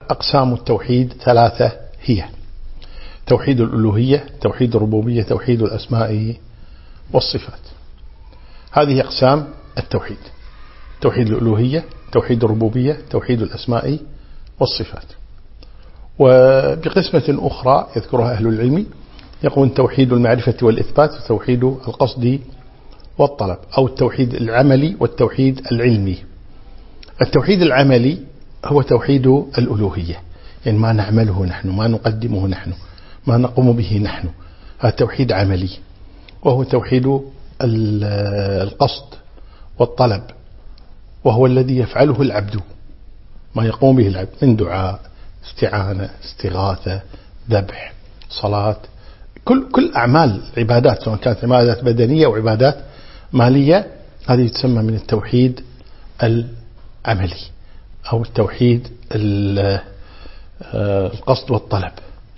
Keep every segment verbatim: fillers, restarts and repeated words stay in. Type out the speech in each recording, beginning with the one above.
أقسام التوحيد ثلاثة هي: توحيد الألوهية، توحيد الربوبية، توحيد الأسماء والصفات. هذه أقسام التوحيد: توحيد الألوهية، توحيد الربوبية، توحيد الأسماء والصفات. وبقسمة أخرى يذكرها أهل العلم يقول توحيد المعرفة والإثبات، وتوحيد القصد والطلب، أو التوحيد العملي والتوحيد العلمي. التوحيد العملي هو توحيد الألوهية، يعني ما نعمله نحن، ما نقدمه نحن، ما نقوم به نحن، هذا توحيد عملي. وهو توحيد القصد والطلب، وهو الذي يفعله العبد، ما يقوم به العبد من دعاء، استعانة، استغاثة، ذبح، صلاة، كل كل أعمال عبادات، سواء كانت عبادات بدنية أو عبادات مالية، هذه تسمى من التوحيد العملي أو التوحيد القصد والطلب.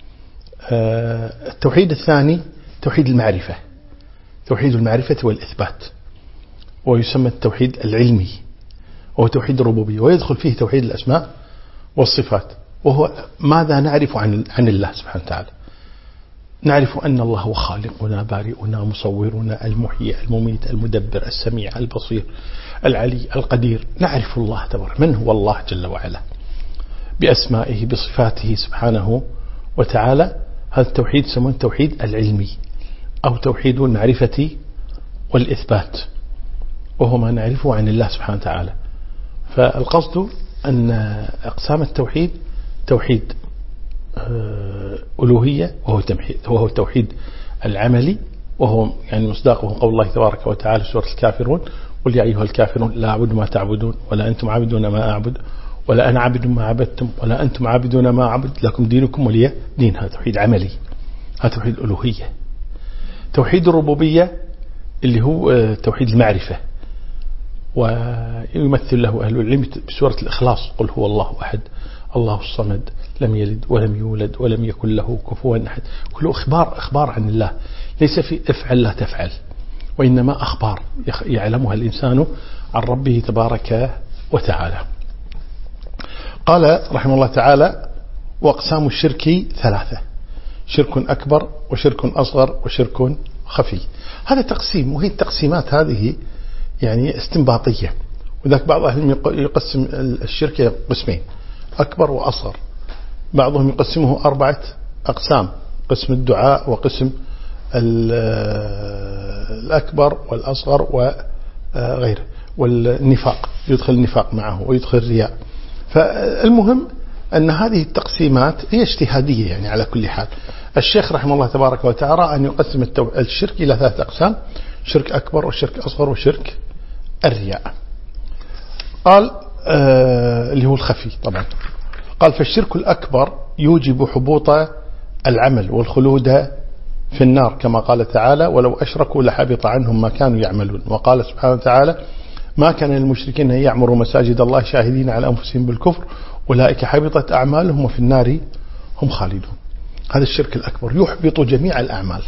التوحيد الثاني توحيد المعرفة، توحيد المعرفة والإثبات، ويسمى التوحيد العلمي، وهو توحيد الربوبية، ويدخل فيه توحيد الأسماء والصفات، وهو ماذا نعرف عن عن الله سبحانه وتعالى. نعرف أن الله هو خالقنا، بارئنا، مصورنا، المحيي، المميت، المدبر، السميع، البصير، العلي، القدير. نعرف الله تبارك من هو الله جل وعلا بأسمائه بصفاته سبحانه وتعالى. هذا التوحيد يسمونه التوحيد العلمي أو توحيد المعرفة والإثبات، وهو ما نعرفه عن الله سبحانه وتعالى. فالقصد أن أقسام التوحيد توحيد ألوهية، وهو وهو التوحيد العملي، وهو يعني مصداقه قول الله تبارك وتعالى في سورة الكافرون: قل يا أيها الكافرون لا أعبد ما تعبدون ولا أنتم عابدون ما أعبد ولا أنا عابد ما عبدتم ولا أنتم عابدون ما أعبد لكم دينكم ولي دين. هذا توحيد عملي، هذا توحيد الألوهية. توحيد الربوبية اللي هو توحيد المعرفة، ويمثل له أهل العلم بسورة الإخلاص: قل هو الله أحد الله الصمد لم يلد ولم يولد ولم يكن له كفوا أحد. كله أخبار أخبار عن الله، ليس في افعل لا تفعل، وإنما أخبار يعلمها الإنسان عن ربه تبارك وتعالى. قال رحمه الله تعالى: وأقسام الشرك ثلاثة: شرك أكبر وشرك أصغر وشرك خفي. هذا تقسيم، وهي التقسيمات هذه يعني استنباطية، وذاك بعض أهل يقسم الشرك قسمين: أكبر وأصغر. بعضهم يقسمه أربعة أقسام: قسم الدعاء، وقسم الأكبر والأصغر وغيره، والنفاق يدخل النفاق معه، ويدخل الرياء. فالمهم أن هذه التقسيمات هي اجتهادية يعني على كل حال. الشيخ رحمه الله تبارك وتعالى أن يقسم الشرك إلى ثلاثة أقسام: شرك أكبر وشرك أصغر وشرك الرياء. قال آه اللي هو الخفي طبعا. قال: فالشرك الأكبر يوجب حبوط العمل والخلود في النار، كما قال تعالى: ولو أشركوا لحبط عنهم ما كانوا يعملون. وقال سبحانه وتعالى: ما كان للمشركين أن يعمروا مساجد الله شاهدين على أنفسهم بالكفر أولئك حبطت أعمالهم وفي النار هم خالدون. هذا الشرك الأكبر يحبط جميع الأعمال،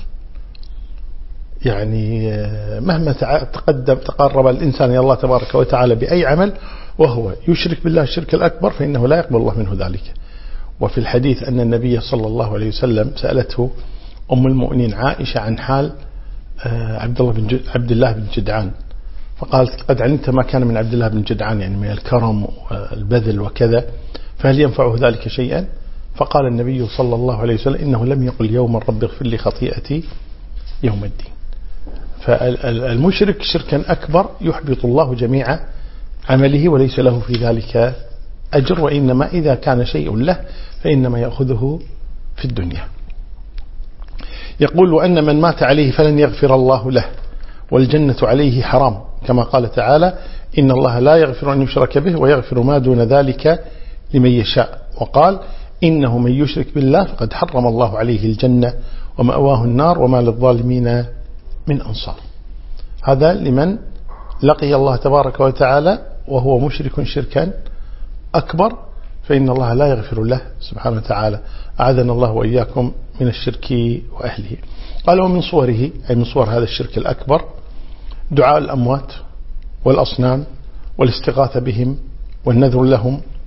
يعني مهما تقدم تقرب الإنسان إلى الله تبارك وتعالى بأي عمل وهو يشرك بالله الشرك الأكبر فإنه لا يقبل الله منه ذلك. وفي الحديث أن النبي صلى الله عليه وسلم سألته أم المؤمنين عائشة عن حال عبد الله بن عبد الله بن جدعان، فقالت: قد علمت ما كان من عبد الله بن جدعان، يعني من الكرم والبذل وكذا، فهل ينفعه ذلك شيئا؟ فقال النبي صلى الله عليه وسلم: إنه لم يقل يوما رب اغفر لي خطيئتي يوم الدين. فالمشرك شركا أكبر يحبط الله جميع عمله وليس له في ذلك أجر، وإنما إذا كان شيء له فإنما يأخذه في الدنيا. يقول: وأن من مات عليه فلن يغفر الله له والجنة عليه حرام، كما قال تعالى: إن الله لا يغفر أن يشرك به ويغفر ما دون ذلك لمن يشاء. وقال: إنه من يشرك بالله فقد حرم الله عليه الجنة ومأواه النار وما للظالمين من أنصار. هذا لمن لقي الله تبارك وتعالى وهو مشرك شركا أكبر، فإن الله لا يغفر له سبحانه وتعالى. أعاذنا الله وإياكم من الشرك وأهله. قال: ومن صوره، أي من صور هذا الشرك الأكبر، دعاء الأموات والأصنام والاستغاثة بهم والنذر لهم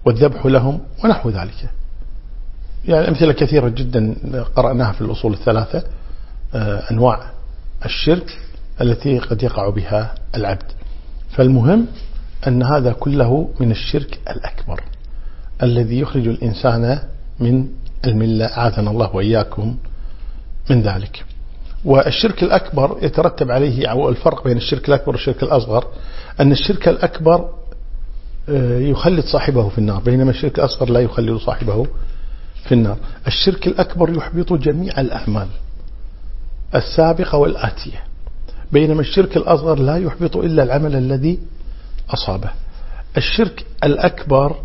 والذبح لهم ونحو ذلك. يعني أمثلة كثيرة جدا قرأناها في الأصول الثلاثة، أنواع الشرك التي قد يقع بها العبد. فالمهم أن هذا كله من الشرك الأكبر الذي يخرج الإنسان من الملة، أعاذنا الله وإياكم من ذلك. والشرك الأكبر يترتب عليه، أو الفرق بين الشرك الأكبر والشرك الأصغر، أن الشرك الأكبر يخلد صاحبه في النار، بينما الشرك الأصغر لا يخلد صاحبه في النار. الشرك الأكبر يحبط جميع الأعمال السابقة والآتية، بينما الشرك الأصغر لا يحبط إلا العمل الذي أصابه. الشرك الأكبر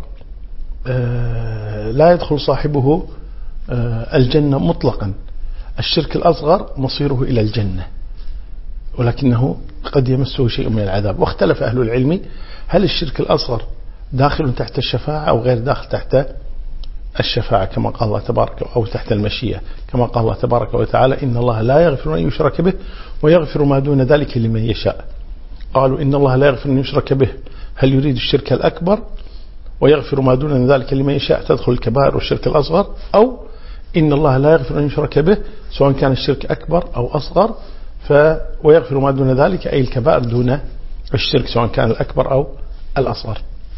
لا يدخل صاحبه الجنة مطلقا، الشرك الأصغر مصيره إلى الجنة، ولكنه قد يمسه شيء من العذاب. واختلف أهل العلم هل الشرك الأصغر داخل تحت الشفاعة أو غير داخل تحت الشفاعة، كما قال الله تبارك، أو تحت المشيئة كما قال الله تبارك وتعالى: إن الله لا يغفر أن يشرك به ويغفر ما دون ذلك لمن يشاء. قالوا إن الله لا يغفر أن يشرك به، هل يريد الشرك الأكبر؟ ويغفر ما دون ذلك لمن يشاء تدخل الكبائر والشرك الأصغر، أو إن الله لا يغفر أن يشرك به سواء كان الشرك أكبر أو أصغر، ف ويغفر ما دون ذلك أي الكبائر دون الشرك سواء كان الأكبر أو الأصغر.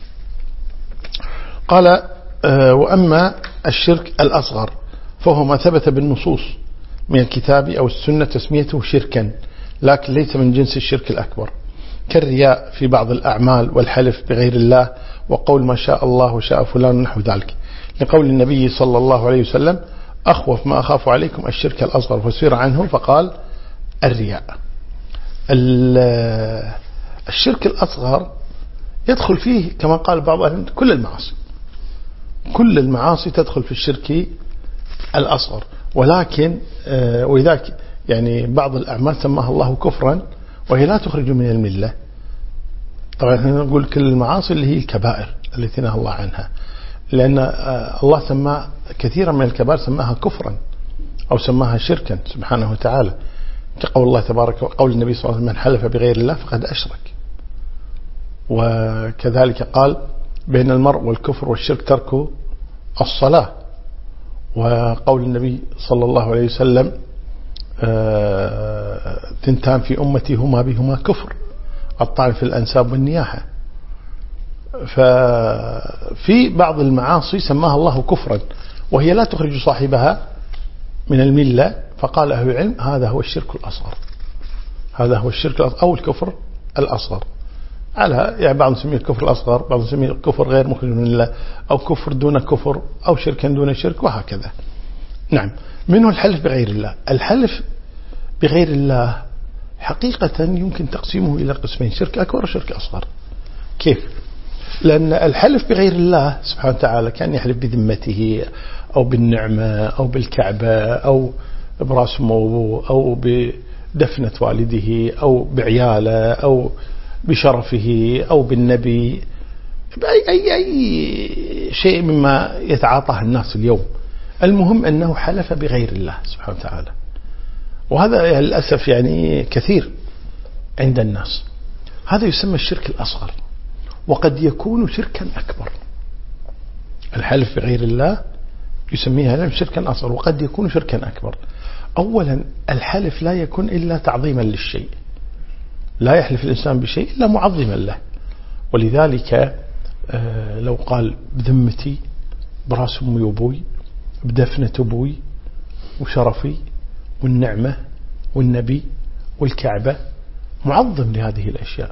قال: وأما الشرك الأصغر فهو ما ثبت بالنصوص من الكتاب أو السنة تسميته شركا، لكن ليس من جنس الشرك الأكبر، كالرياء في بعض الأعمال والحلف بغير الله وقول ما شاء الله وشاء فلان نحو ذلك، لقول النبي صلى الله عليه وسلم: أخوف ما أخاف عليكم الشرك الأصغر، فسئل عنه فقال: الرياء. الشرك الأصغر يدخل فيه كما قال بعض أهل كل المعاصي، كل المعاصي تدخل في الشرك الأصغر، ولكن وذاك يعني بعض الأعمال سماها الله كفرا وهي لا تخرج من الملة. طبعا احنا نقول كل المعاصي اللي هي الكبائر التي نهى الله عنها، لأن الله سمى كثيرا من الكبائر سماها كفرا أو سماها شركا سبحانه وتعالى، كقول الله تبارك وقول النبي صلى الله عليه وسلم: من حلف بغير الله فقد أشرك. وكذلك قال: بين المرء والكفر والشرك ترك الصلاة. وقول النبي صلى الله عليه وسلم: ثنتان في أمتي هما بهما كفر، الطعن في الأنساب والنياحة. ففي بعض المعاصي سماها الله كفرا وهي لا تخرج صاحبها من الملة، فقال أهل العلم: هذا هو الشرك الأصغر، هذا هو الشرك الأصغر أو الكفر الأصغر. على يعني بعض نسميه الكفر الأصغر، بعض نسميه الكفر غير مخرج من الله، أو كفر دون كفر، أو شركا دون شرك، وهكذا. نعم. منه الحلف بغير الله. الحلف بغير الله حقيقة يمكن تقسيمه إلى قسمين: شرك أكبر وشرك أصغر. كيف؟ لأن الحلف بغير الله سبحانه وتعالى كان يحلف بذمته أو بالنعمة أو بالكعبة أو برأس موضوع أو بدفنة والده أو بعياله أو بشرفه أو بالنبي، بأي أي أي شيء مما يتعاطاه الناس اليوم. المهم أنه حلف بغير الله سبحانه وتعالى، وهذا للأسف يعني كثير عند الناس. هذا يسمى الشرك الأصغر، وقد يكون شركا أكبر. الحلف بغير الله يسميها شركا أصغر، وقد يكون شركا أكبر. أولا الحلف لا يكون إلا تعظيما للشيء، لا يحلف الإنسان بشيء إلا معظما له. ولذلك لو قال بذمتي، براس أمي وأبوي، بدفنة أبوي وشرفي والنعمة والنبي والكعبة، معظم لهذه الأشياء،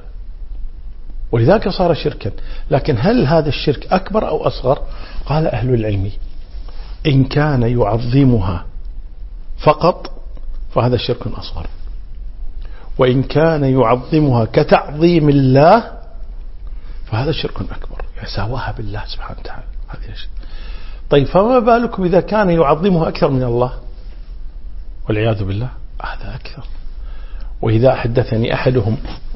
ولذلك صار شركا. لكن هل هذا الشرك أكبر أو أصغر؟ قال أهل العلم: إن كان يعظمها فقط فهذا شرك أصغر، وإن كان يعظمها كتعظيم الله فهذا شرك أكبر، يساواها بالله سبحانه وتعالى. هذه الشيء. طيب فما بالكم إذا كان يعظمها أكثر من الله والعياذ بالله؟ هذا أكثر. وإذا حدثني أحدهم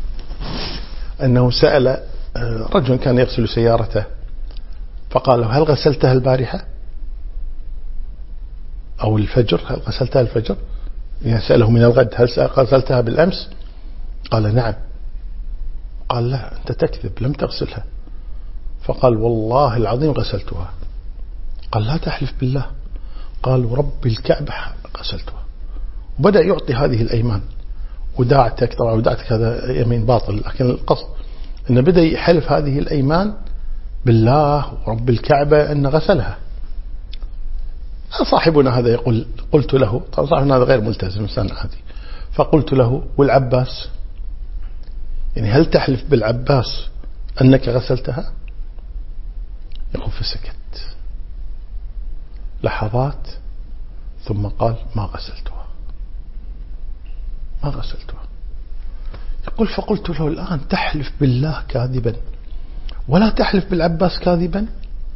أنه سأل رجل كان يغسل سيارته فقال له: هل غسلتها البارحة أو الفجر؟ هل غسلتها الفجر؟ يعني سأله من الغد: هل غسلتها بالأمس؟ قال: نعم. قال: لا، أنت تكذب، لم تغسلها. فقال والله العظيم غسلتها. قال لا تحلف بالله. قال ورب الكعبة غسلتها. وبدأ يعطي هذه الأيمان، وداعتك طبعا وداعتك هذا يمين باطل، لكن القصد أنه بدأ يحلف هذه الأيمان بالله ورب الكعبة أن غسلها. صاحبنا هذا يقول قلت له، طبعا صاحبنا هذا غير ملتزم إنسان عادي، فقلت له والعباس، يعني هل تحلف بالعباس أنك غسلتها؟ يقول فسكت لحظات ثم قال ما غسلتها ما غسلتها. يقول فقلت له الآن تحلف بالله كاذبا ولا تحلف بالعباس كاذبا؟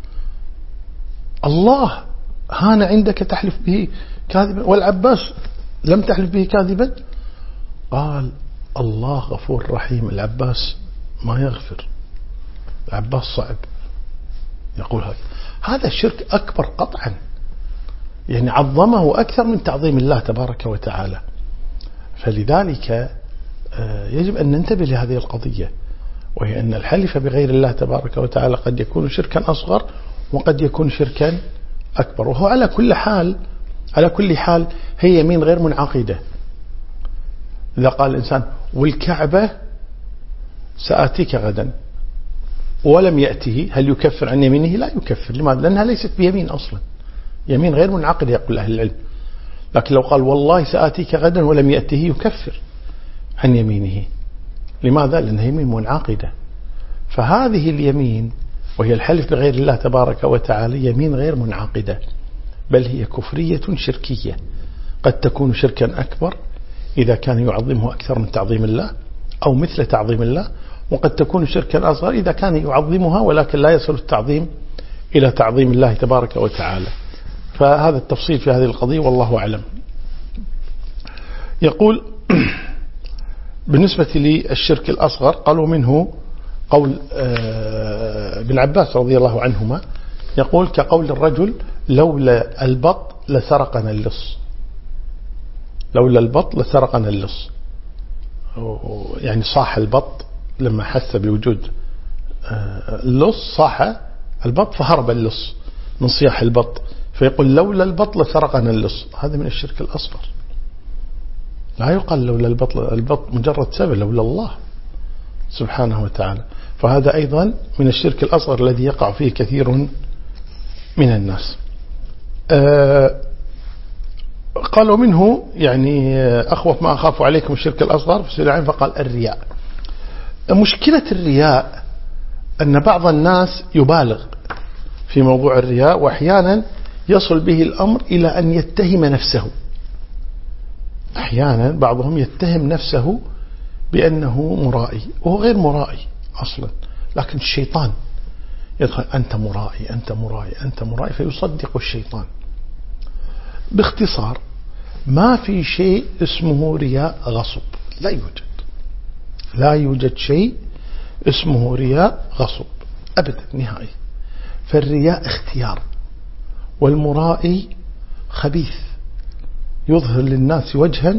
الله هان عندك تحلف به كاذبا والعباس لم تحلف به كاذبا؟ قال الله غفور رحيم، العباس ما يغفر، العباس صعب. يقول هذا هذا شرك أكبر قطعا، يعني عظمه أكثر من تعظيم الله تبارك وتعالى. فلذلك يجب أن ننتبه لهذه القضية، وهي أن الحلف بغير الله تبارك وتعالى قد يكون شركا أصغر وقد يكون شركا أكبر. وهو على كل حال على كل حال هي يمين غير منعقدة. إذا قال الإنسان والكعبة سآتيك غدا ولم يأته، هل يكفر عن يمينه؟ لا يكفر. لماذا؟ لأنها ليست بيمين أصلا، يمين غير منعقدة يقول أهل العلم. لكن لو قال والله سآتيك غدا ولم يأته يكفر عن يمينه. لماذا؟ لأنها يمين منعقدة. فهذه اليمين وهي الحلف بغير الله تبارك وتعالى يمين غير منعقدة، بل هي كفرية شركية، قد تكون شركا أكبر إذا كان يعظمه أكثر من تعظيم الله أو مثل تعظيم الله، وقد تكون شركا أصغر إذا كان يعظمها ولكن لا يصل التعظيم إلى تعظيم الله تبارك وتعالى. فهذا التفصيل في هذه القضية والله أعلم. يقول بالنسبة للشرك الأصغر قالوا منه قول ابن عباس رضي الله عنهما، يقول كقول الرجل لولا البط لسرقنا اللص، لولا البط لسرقنا اللص. يعني صاح البط لما حس بوجود اللص، صاح البط فهرب اللص من صياح البط، فيقول لولا البط لسرقنا اللص. هذا من الشرك الأصغر. لا يقال لولا البط، البط مجرد سبب، لولا الله سبحانه وتعالى. فهذا أيضا من الشرك الأصغر الذي يقع فيه كثير من الناس. آه قالوا منه يعني أخوف ما أخاف عليكم الشرك الأصغر في سورة العين، فقال الرياء. مشكلة الرياء أن بعض الناس يبالغ في موضوع الرياء، وأحيانا يصل به الأمر إلى أن يتهم نفسه. أحيانا بعضهم يتهم نفسه بأنه مرائي وهو غير مرائي أصلا، لكن الشيطان يدخل أنت مرائي أنت مرائي أنت مرائي فيصدق الشيطان. باختصار ما في شيء اسمه رياء غصب، لا يوجد لا يوجد شيء اسمه رياء غصب أبدا نهائي. فالرياء اختيار، والمرائي خبيث يظهر للناس وجها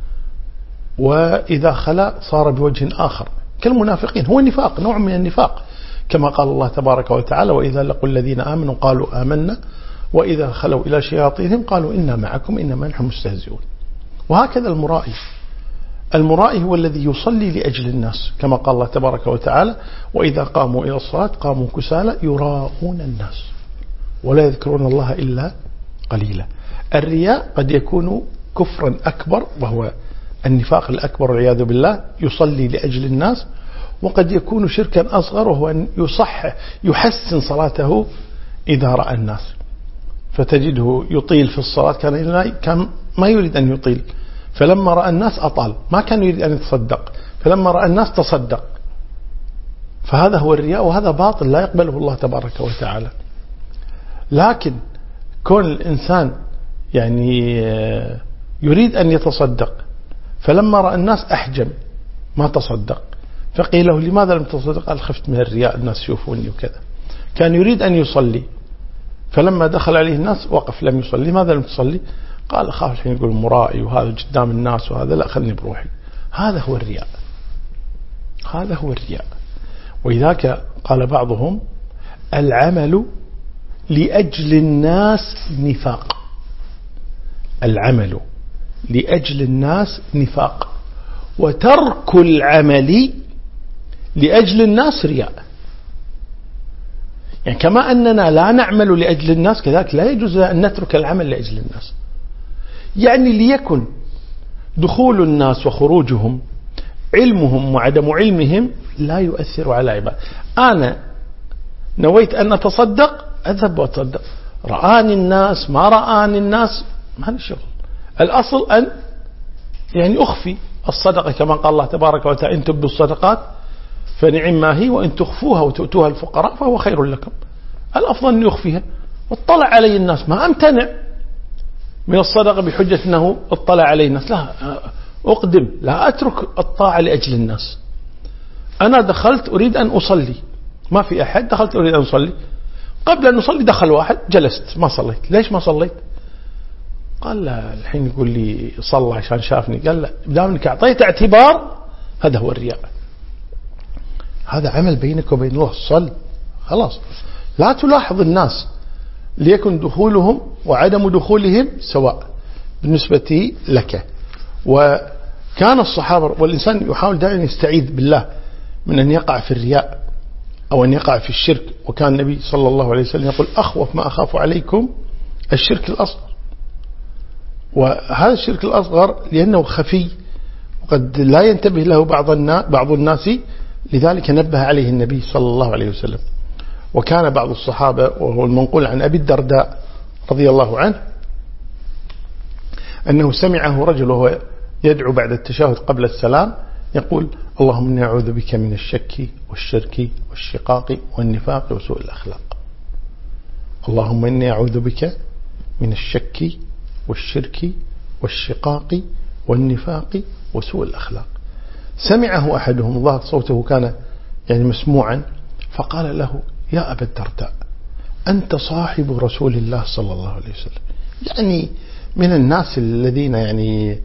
وإذا خلا صار بوجه آخر كالمنافقين. هو النفاق، نوع من النفاق، كما قال الله تبارك وتعالى وإذا لقوا الذين آمنوا قالوا آمنا وإذا خلوا إلى شياطينهم قالوا إنا معكم إنما نحن مستهزئون. وهكذا المرائي، المرائي هو الذي يصلي لأجل الناس، كما قال الله تبارك وتعالى وإذا قاموا إلى الصلاة قاموا كسالى يراءون الناس ولا يذكرون الله إلا قليلا. الرياء قد يكون كفرا أكبر وهو النفاق الأكبر والعياذ بالله، يصلي لأجل الناس، وقد يكون شركا أصغر وهو أن يصح يحسن صلاته إذا رأى الناس، فتجده يطيل في الصلاة، كان كان ما يريد أن يطيل، فلما رأى الناس أطال، ما كان يريد أن يتصدق، فلما رأى الناس تصدق. فهذا هو الرياء، وهذا باطل لا يقبله الله تبارك وتعالى. لكن كون الإنسان يعني يريد أن يتصدق فلما رأى الناس أحجم ما تصدق، فقيل له لماذا لم تصدق؟ قال خفت من الرياء الناس يشوفوني وكذا. كان يريد أن يصلي فلما دخل عليه الناس وقف لم يصلي. لماذا لم تصلي؟ قال أخاف الحين يقول مرائي وهذا قدام الناس وهذا، لا خلني بروحي. هذا هو الرياء، هذا هو الرياء. ولذلك قال بعضهم العمل لأجل الناس نفاق. العمل لأجل الناس نفاق، وترك العمل لأجل الناس رياء. يعني كما أننا لا نعمل لأجل الناس، كذلك لا يجوز أن نترك العمل لأجل الناس. يعني ليكن دخول الناس وخروجهم، علمهم وعدم علمهم لا يؤثر على عباد. أنا نويت أن أتصدق، أذهب وأتصدق، رآني الناس ما رآني الناس ما هذا الشغل. الأصل أن يعني أخفي الصدقة كما قال الله تبارك وتعالى: إن تبدوا الصدقات فنعم ما هي، وإن تخفوها وتؤتوها الفقراء فهو خير لكم. الأفضل أن يخفيها. واطلع علي الناس، ما أمتنع من الصدقة بحجة أنه اطلع علي الناس، لا أقدم، لا أترك الطاعة لأجل الناس. أنا دخلت أريد أن أصلي، ما في أحد، دخلت أريد أن أصلي، قبل أن أصلي دخل واحد، جلست ما صليت. ليش ما صليت؟ قال لا، الحين يقول لي صلى عشان شافني. قال لا، بدام أنك أعطيت اعتبار، هذا هو الرياء. هذا عمل بينك وبين الله، صل خلاص. لا تلاحظ الناس، ليكن دخولهم وعدم دخولهم سواء بالنسبة لك. وكان الصحابة، والإنسان يحاول دائما يستعيذ بالله من أن يقع في الرياء أو أن يقع في الشرك. وكان النبي صلى الله عليه وسلم يقول: أخوف ما أخاف عليكم الشرك الأصغر. وهذا الشرك الأصغر لأنه خفي وقد لا ينتبه له بعض الناس بعض الناس لذلك نبه عليه النبي صلى الله عليه وسلم. وكان بعض الصحابة، وهو المنقول عن أبي الدرداء رضي الله عنه، أنه سمعه رجل وهو يدعو بعد التشهد قبل السلام يقول: اللهم إني أعوذ بك من الشك والشرك والشقاق والنفاق وسوء الأخلاق. اللهم إني أعوذ بك من الشك والشرك والشقاق والنفاق وسوء الأخلاق. سمعه أحدهم، الله صوته كان يعني مسموعا، فقال له: يا أبا الدرداء، أنت صاحب رسول الله صلى الله عليه وسلم، يعني من الناس الذين يعني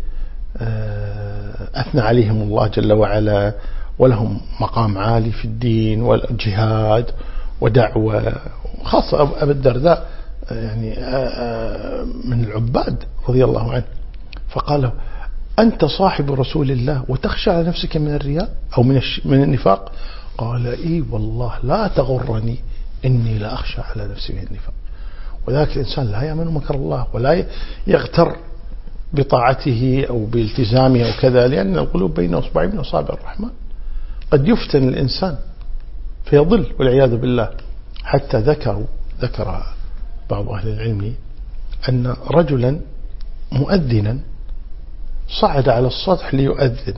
أثنى عليهم الله جل وعلا، ولهم مقام عالي في الدين والجهاد ودعوة، خاصة أبا الدرداء يعني من العباد رضي الله عنه. فقال له: أنت صاحب رسول الله وتخشى على نفسك من الرياء أو من من النفاق؟ قال: إي والله لا تغرني إني لا أخشى على نفسي من النفاق. وذلك الإنسان لا يأمن مكر الله ولا يغتر بطاعته أو بالتزامه أو كذا، لأن القلوب بين أصبعين من أصابع الرحمن. قد يفتن الإنسان فيضل والعياذ بالله. حتى ذكروا ذكر بعض أهل العلم أن رجلا مؤذنا صعد على السطح ليؤذن.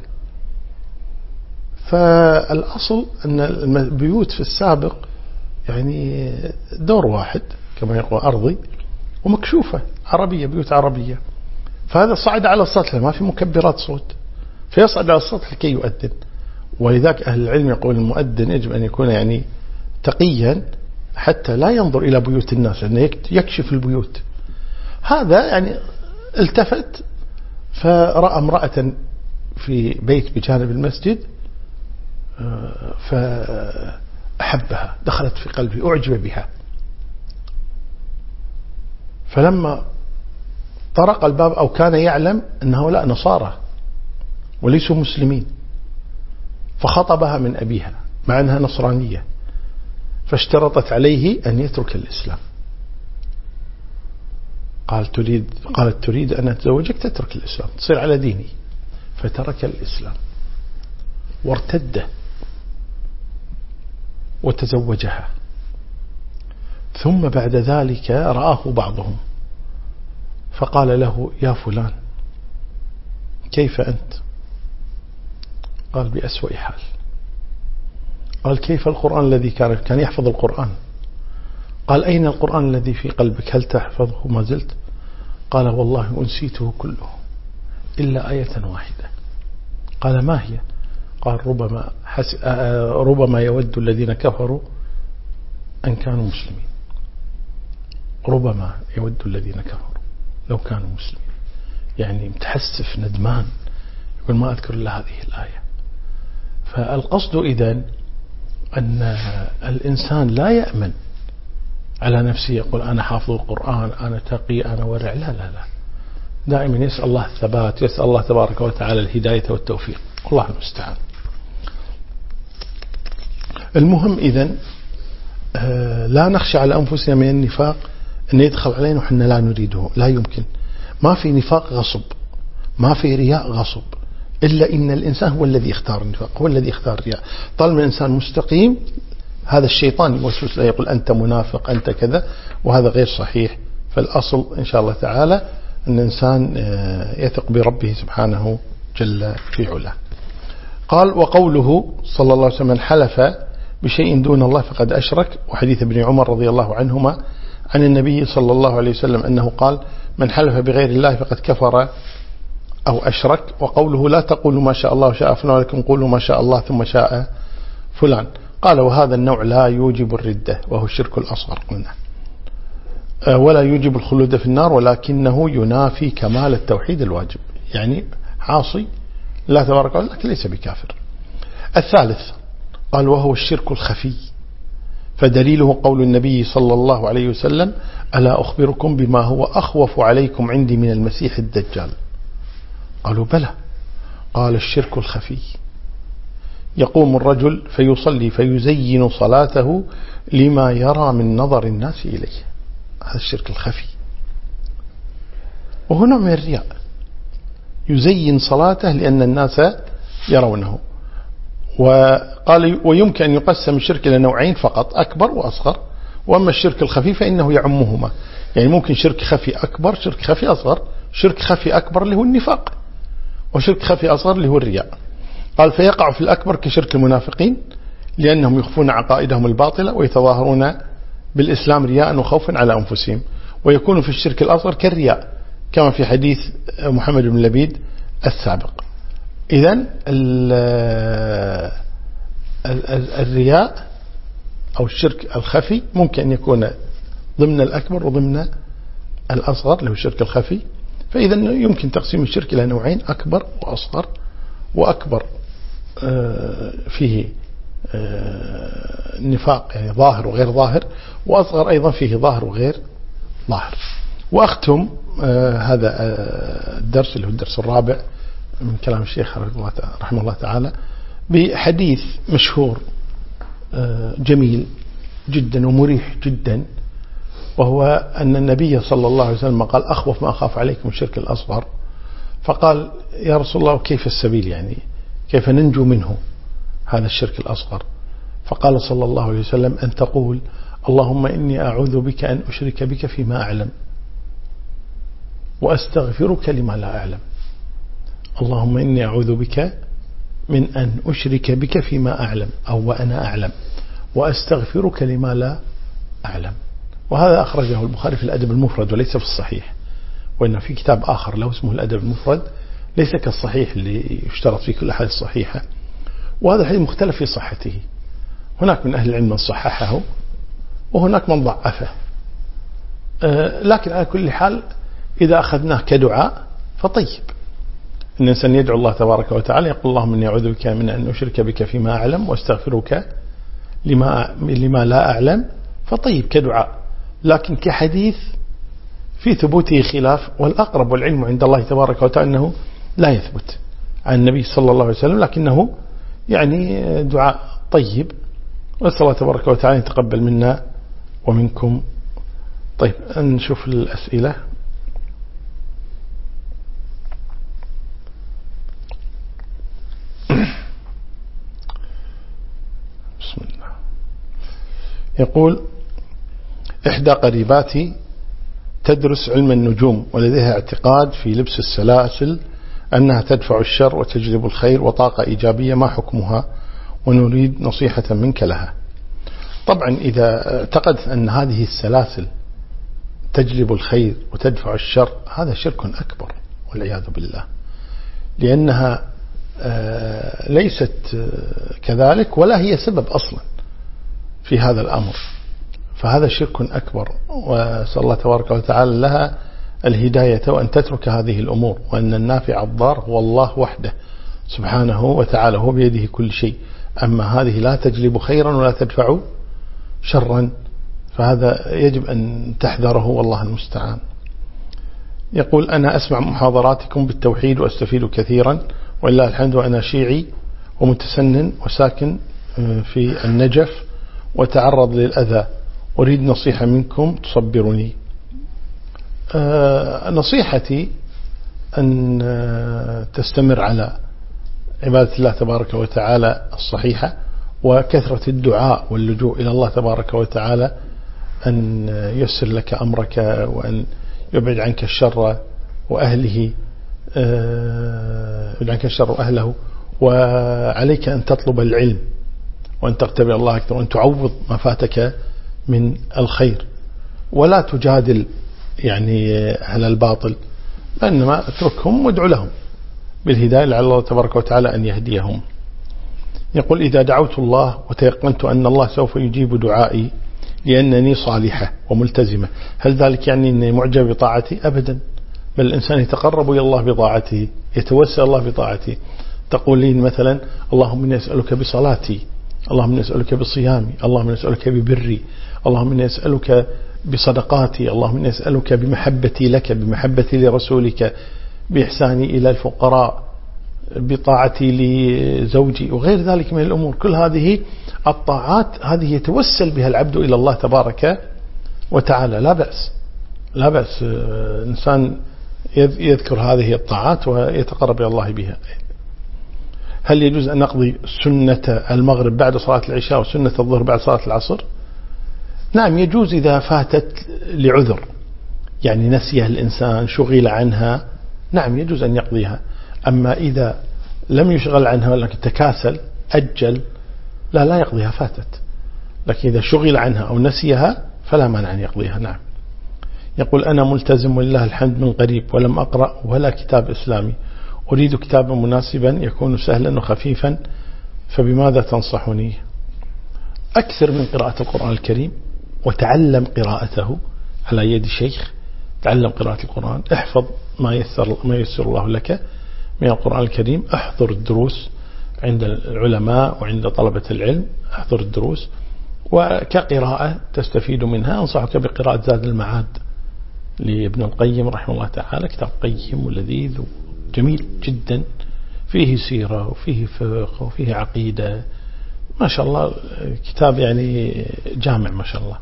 فالأصل أن البيوت في السابق يعني دور واحد كما يقول أرضي ومكشوفة، عربية، بيوت عربية. فهذا صعد على السطح، ما في مكبرات صوت، فيصعد على السطح لكي يؤذن. ولذلك أهل العلم يقول المؤذن يجب أن يكون يعني تقيا حتى لا ينظر إلى بيوت الناس، لأنه يكشف البيوت. هذا يعني التفت فرأى امرأة في بيت بجانب المسجد فأحبها، دخلت في قلبه، أعجب بها. فلما طرق الباب أو كان يعلم أن هؤلاء نصارى وليسوا مسلمين، فخطبها من أبيها مع أنها نصرانية، فاشترطت عليه أن يترك الإسلام. قال تريد قالت تريد أن أتزوجك، تترك الإسلام، تصير على ديني. فترك الإسلام وارتد وتزوجها. ثم بعد ذلك رآه بعضهم فقال له: يا فلان كيف أنت؟ قال: بأسوأ حال. قال: كيف القرآن الذي كان كان يحفظ القرآن؟ قال: أين القرآن الذي في قلبك؟ هل تحفظه ما زلت؟ قال: والله أنسيته كله إلا آية واحدة. قال: ما هي؟ قال: ربما, حس... ربما يود الذين كفروا أن كانوا مسلمين. ربما يود الذين كفروا لو كانوا مسلمين. يعني متحسف ندمان، يقول ما أذكر إلا هذه الآية. فالقصد إذن أن الإنسان لا يأمن على نفسه يقول أنا حافظ القرآن، أنا تقي، أنا ورع. لا لا لا، دائما يسأل الله الثبات، يسأل الله تبارك وتعالى الهداية والتوفيق، الله المستعان. المهم إذن لا نخشى على أنفسنا من النفاق أن يدخل علينا وحنا لا نريده، لا يمكن. ما في نفاق غصب، ما في رياء غصب، إلا إن الإنسان هو الذي يختار النفاق، هو الذي يختار الرياء. طالما الإنسان مستقيم هذا الشيطان يوسوس له، يقول أنت منافق، أنت كذا، وهذا غير صحيح. فالأصل إن شاء الله تعالى أن الإنسان يثق بربه سبحانه جل في علاه. قال وقوله صلى الله عليه وسلم من حلف بشيء دون الله فقد أشرك، وحديث ابن عمر رضي الله عنهما عن النبي صلى الله عليه وسلم أنه قال من حلف بغير الله فقد كفر أو أشرك. وقوله لا تقولوا ما شاء الله وشاء فلان ولكن قولوا ما شاء الله ثم شاء فلان. قال وهذا النوع لا يوجب الردة وهو الشرك الأصغر قلنا، ولا يوجب الخلود في النار، ولكنه ينافي كمال التوحيد الواجب، يعني عاصي لا تبارك وتعالى لكن ليس بكافر. الثالث قال وهو الشرك الخفي، فدليله قول النبي صلى الله عليه وسلم ألا أخبركم بما هو أخوف عليكم عندي من المسيح الدجال؟ قالوا بلى. قال الشرك الخفي، يقوم الرجل فيصلي فيزين صلاته لما يرى من نظر الناس إليه، هذا الشرك الخفي، وهنا من الرياء، يزين صلاته لأن الناس يرونه. وقال ويمكن أن يقسم الشرك إلى نوعين فقط، أكبر وأصغر. وأما الشرك الخفي فإنه يعمهما، يعني ممكن شرك خفي أكبر، شرك خفي أصغر. شرك خفي أكبر اللي هو النفاق، وشرك خفي أصغر اللي هو الرياء. قال فيقع في الأكبر كشرك المنافقين لأنهم يخفون عقائدهم الباطلة ويتظاهرون بالإسلام رياء وخوفا على أنفسهم. ويكون في الشرك الأصغر كالرياء كما في حديث محمد بن لبيد السابق. إذن الرياء أو الشرك الخفي ممكن أن يكون ضمن الأكبر وضمن الأصغر اللي هو الشرك الخفي. فإذا يمكن تقسيم الشرك إلى نوعين، أكبر وأصغر. وأكبر فيه نفاق يعني ظاهر وغير ظاهر، وأصغر أيضا فيه ظاهر وغير ظاهر. وأختم هذا الدرس اللي هو الدرس الرابع من كلام الشيخ رحمه الله تعالى بحديث مشهور جميل جدا ومريح جدا، وهو أن النبي صلى الله عليه وسلم قال أخوف ما أخاف عليكم الشرك الأصغر. فقال يا رسول الله كيف السبيل، يعني كيف ننجو منه هذا الشرك الأصغر؟ فقال صلى الله عليه وسلم أن تقول اللهم إني أعوذ بك أن أشرك بك فيما أعلم وأستغفرك لما لا أعلم. اللهم إني أعوذ بك من أن أشرك بك فيما أعلم أو وأنا أعلم وأستغفرك لما لا أعلم. وهذا أخرجه البخاري في الأدب المفرد وليس في الصحيح، وإن في كتاب آخر له اسمه الأدب المفرد ليس كالصحيح اللي يشترط فيه كل الأحاديث الصحيحة. وهذا الحديث مختلف في صحته، هناك من أهل العلم من صححه وهناك من ضعفه. أه لكن على كل حال إذا أخذناه كدعاء فطيب، إن الإنسان يدعو الله تبارك وتعالى يقول اللهم إني أعوذ بك من أن أشرك بك فيما أعلم واستغفرك لما, لما لا أعلم، فطيب كدعاء. لكن كحديث في ثبوته خلاف، والأقرب والعلم عند الله تبارك وتعالى أنه لا يثبت عن النبي صلى الله عليه وسلم، لكنه يعني دعاء طيب، وأسأل الله تبارك وتعالى يتقبل منا ومنكم. طيب نشوف الأسئلة. بسم الله. يقول إحدى قريباتي تدرس علم النجوم ولديها اعتقاد في لبس السلاسل أنها تدفع الشر وتجلب الخير وطاقة إيجابية، ما حكمها؟ ونريد نصيحة منك لها. طبعا إذا اعتقد أن هذه السلاسل تجلب الخير وتدفع الشر هذا شرك أكبر والعياذ بالله، لأنها ليست كذلك ولا هي سبب أصلا في هذا الأمر، فهذا شرك أكبر. وسأل الله تبارك وتعالى لها الهداية وأن تترك هذه الأمور، وأن النافع الضار هو الله وحده سبحانه وتعالى، هو بيده كل شيء. أما هذه لا تجلب خيرا ولا تدفع شرا، فهذا يجب أن تحذره والله المستعان. يقول أنا أسمع محاضراتكم بالتوحيد وأستفيد كثيرا ولله الحمد، وأنا شيعي ومتسنن وساكن في النجف وتعرض للأذى، أريد نصيحة منكم تصبرني. أه نصيحتي أن تستمر على عبادة الله تبارك وتعالى الصحيحة، وكثرة الدعاء واللجوء إلى الله تبارك وتعالى أن يسر لك أمرك وأن يبعد عنك الشر وأهله يبعد عنك الشر وأهله. وعليك أن تطلب العلم وأن تقتبل الله أكثر وأن تعوض ما فاتك من الخير، ولا تجادل يعني أهل الباطل، فإنما اتركهم وادعو لهم بالهداية لعل الله تبارك وتعالى أن يهديهم. يقول إذا دعوت الله وتيقنت أن الله سوف يجيب دعائي لأنني صالحة وملتزمة، هل ذلك يعني أني معجب بطاعتي؟ أبدا، بل الإنسان يتقرب إلى الله بطاعته، يتوسل الله بطاعته. تقولين مثلا اللهم إني أسألك بصلاتي، اللهم إني أسألك بصيامي، اللهم إني أسألك ببري، اللهم إني أسألك بصدقاتي، اللهم إني أسألك بمحبتي لك، بمحبتي لرسولك، بإحساني إلى الفقراء، بطاعتي لزوجي وغير ذلك من الأمور. كل هذه الطاعات هذه يتوسل بها العبد إلى الله تبارك وتعالى، لا بأس لا بأس إنسان يذكر هذه الطاعات ويتقرب إلى الله بها. هل يجوز أن نقضي سنة المغرب بعد صلاة العشاء وسنة الظهر بعد صلاة العصر؟ نعم يجوز إذا فاتت لعذر، يعني نسيها الإنسان، شغل عنها، نعم يجوز أن يقضيها. أما إذا لم يشغل عنها ولكن تكاسل أجل، لا لا يقضيها، فاتت. لكن إذا شغل عنها أو نسيها فلا مانع أن يقضيها. نعم. يقول أنا ملتزم ولله الحمد من قريب ولم أقرأ ولا كتاب إسلامي، أريد كتابا مناسبا يكون سهلا وخفيفا، فبماذا تنصحني؟ أكثر من قراءة القرآن الكريم وتعلم قراءته على يد شيخ، تعلم قراءة القرآن، احفظ ما يسر, ما يسر الله لك من القرآن الكريم، احضر الدروس عند العلماء وعند طلبة العلم، احضر الدروس وكقراءة تستفيد منها. أنصحك بقراءة زاد المعاد لابن القيم رحمه الله تعالى، كتاب قيم ولذيذ وجميل جدا، فيه سيرة وفيه فقه وفيه عقيدة، ما شاء الله كتاب يعني جامع ما شاء الله.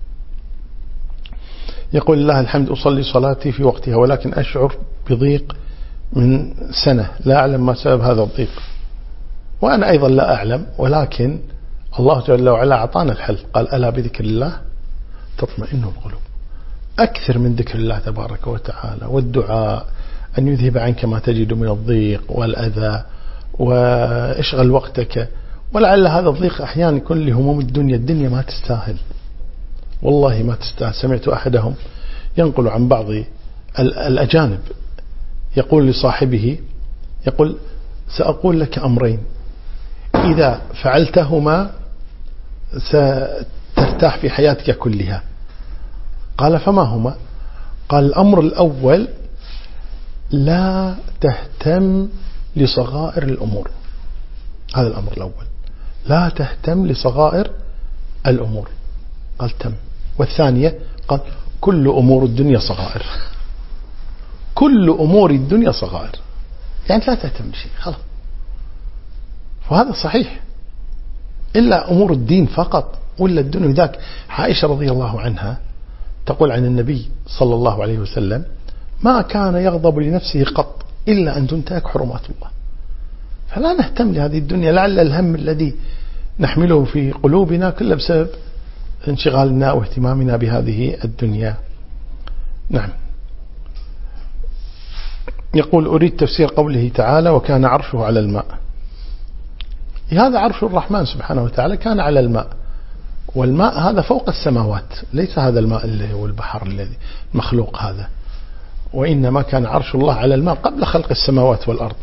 يقول الله الحمد أصلي صلاتي في وقتها ولكن أشعر بضيق من سنة، لا أعلم ما سبب هذا الضيق، وأنا أيضا لا أعلم، ولكن الله جل وعلا أعطانا الحل، قال ألا بذكر الله تطمئن القلوب. أكثر من ذكر الله تبارك وتعالى والدعاء أن يذهب عنك ما تجد من الضيق والأذى، واشغل وقتك. ولعل هذا الضيق أحيانا يكون لهموم الدنيا، الدنيا ما تستاهل، والله ما تستاهل. سمعت أحدهم ينقل عن بعض الأجانب يقول لصاحبه، يقول سأقول لك أمرين إذا فعلتهما سترتاح في حياتك كلها. قال فما هما؟ قال الأمر الأول لا تهتم لصغائر الأمور، هذا الأمر الأول، لا تهتم لصغائر الأمور. قال تم. والثانية قال كل أمور الدنيا صغائر، كل أمور الدنيا صغائر، يعني لا تهتم بشيء خلاص. وهذا صحيح، إلا أمور الدين فقط، ولا الدنيا. ذاك عائشة رضي الله عنها تقول عن النبي صلى الله عليه وسلم ما كان يغضب لنفسه قط إلا أن تنتهك حرمات الله. فلا نهتم لهذه الدنيا، لعل الهم الذي نحمله في قلوبنا كله بسبب انشغالنا واهتمامنا بهذه الدنيا. نعم. يقول أريد تفسير قوله تعالى وكان عرشه على الماء. هذا عرش الرحمن سبحانه وتعالى كان على الماء، والماء هذا فوق السماوات، ليس هذا الماء اللي هو البحر الذي مخلوق هذا، وإنما كان عرش الله على الماء قبل خلق السماوات والأرض.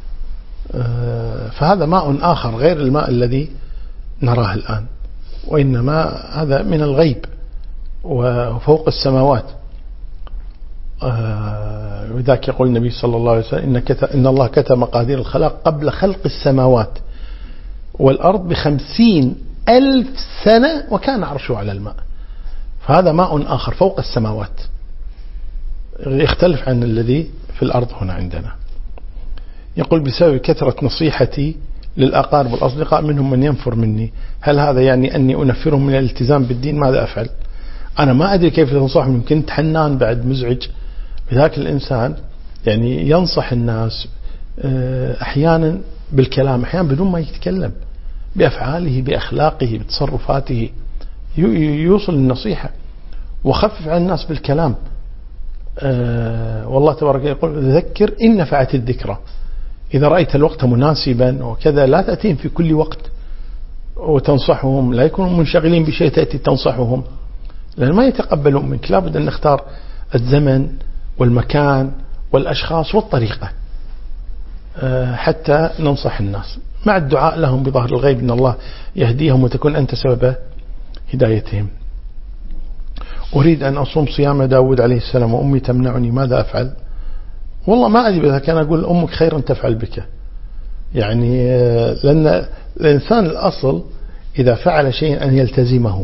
فهذا ماء آخر غير الماء الذي نراه الآن، وإنما هذا من الغيب وفوق السماوات. وذاك يقول النبي صلى الله عليه وسلم إن, إن الله كتب مقادير الخلق قبل خلق السماوات والأرض بخمسين ألف سنة وكان عرشه على الماء. فهذا ماء آخر فوق السماوات يختلف عن الذي في الأرض هنا عندنا. يقول بسبب كثرة نصيحتي للأقارب والأصدقاء منهم من ينفر مني، هل هذا يعني أني أنفرهم من الالتزام بالدين؟ ماذا أفعل؟ أنا ما أدري كيف تنصحهم، يمكن حنان بعد مزعج بذاك الإنسان، يعني ينصح الناس أحيانا بالكلام، أحيانا بدون ما يتكلم، بأفعاله بأخلاقه بتصرفاته يوصل النصيحة، وخفف عن الناس بالكلام. أه والله تبارك يقول ذكر إن نفعت الذكرى، إذا رأيت الوقت مناسبا وكذا لا تأتيهم في كل وقت وتنصحهم، لا يكونوا منشغلين بشيء تأتي تنصحهم، لأن ما يتقبلون منك. لابد أن نختار الزمن والمكان والأشخاص والطريقة أه حتى ننصح الناس، مع الدعاء لهم بظهر الغيب أن الله يهديهم وتكون أنت سبب هدايتهم. أريد أن أصوم صيام داود عليه السلام وأمي تمنعني، ماذا أفعل؟ والله ما أدري، إذا كان أقول أمك خيرا تفعل بك، يعني لأن الإنسان الأصل إذا فعل شيئا أن يلتزمه.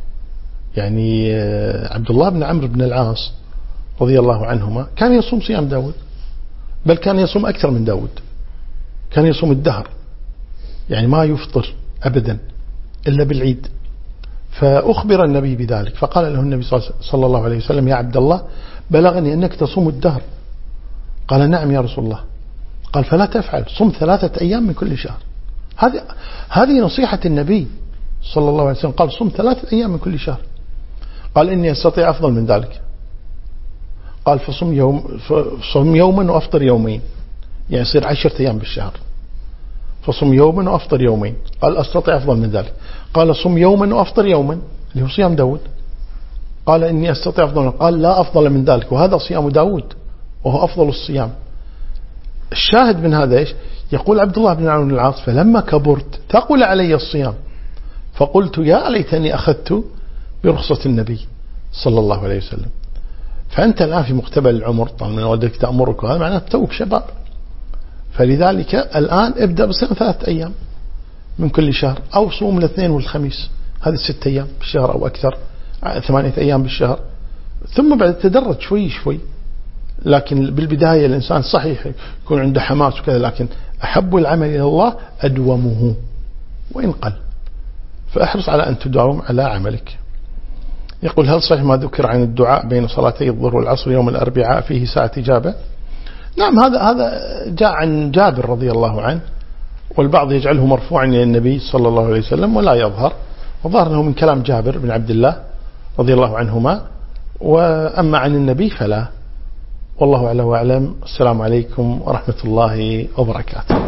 يعني عبد الله بن عمرو بن العاص رضي الله عنهما كان يصوم صيام داود، بل كان يصوم أكثر من داود، كان يصوم الدهر، يعني ما يفطر أبدا إلا بالعيد. فأخبر النبي بذلك، فقال له النبي صلى الله عليه وسلم يا عبد الله بلغني أنك تصوم الدهر. قال نعم يا رسول الله. قال فلا تفعل، صم ثلاثة أيام من كل شهر. هذه هذه نصيحة النبي صلى الله عليه وسلم، قال صم ثلاثة أيام من كل شهر. قال إني أستطيع أفضل من ذلك. قال فصم يوم فصم يوما وأفطر يومين، يعني يصير عشرة أيام بالشهر، فصم يوما وأفطر يومين. قال أستطيع أفضل من ذلك. قال صم يوما وأفطر يوما، اللي هو صيام داود. قال إني أستطيع أفضل من. قال لا أفضل من ذلك، وهذا صيام داود وهو أفضل الصيام. الشاهد من هذا إيش؟ يقول عبد الله بن عمرو بن العاص فلما كبرت ثقل علي الصيام، فقلت يا ليتني أخذت برخصة النبي صلى الله عليه وسلم. فأنت الآن في مقتبل العمر، طبعا من والدك تأمرك، وهذا معناه توك شباب، فلذلك الآن ابدأ بصيام ثلاثة أيام من كل شهر، أو صوم الاثنين والخميس، هذه ست أيام بالشهر أو أكثر، ثمانية أيام بالشهر، ثم بعد تدرج شوي شوي. لكن بالبداية الإنسان صحيح يكون عنده حماس وكذا، لكن أحب العمل إلى الله أدومه وإن قل، فأحرص على أن تداوم على عملك. يقول هل صحيح ما ذكر عن الدعاء بين صلاتي الظهر والعصر يوم الأربعاء فيه ساعة إجابة؟ نعم، هذا هذا جاء عن جابر رضي الله عنه، والبعض يجعله مرفوعا إلى النبي صلى الله عليه وسلم ولا يظهر، وظهر أنه من كلام جابر بن عبد الله رضي الله عنهما، وأما عن النبي فلا. والله أعلم وأعلم. السلام عليكم ورحمة الله وبركاته.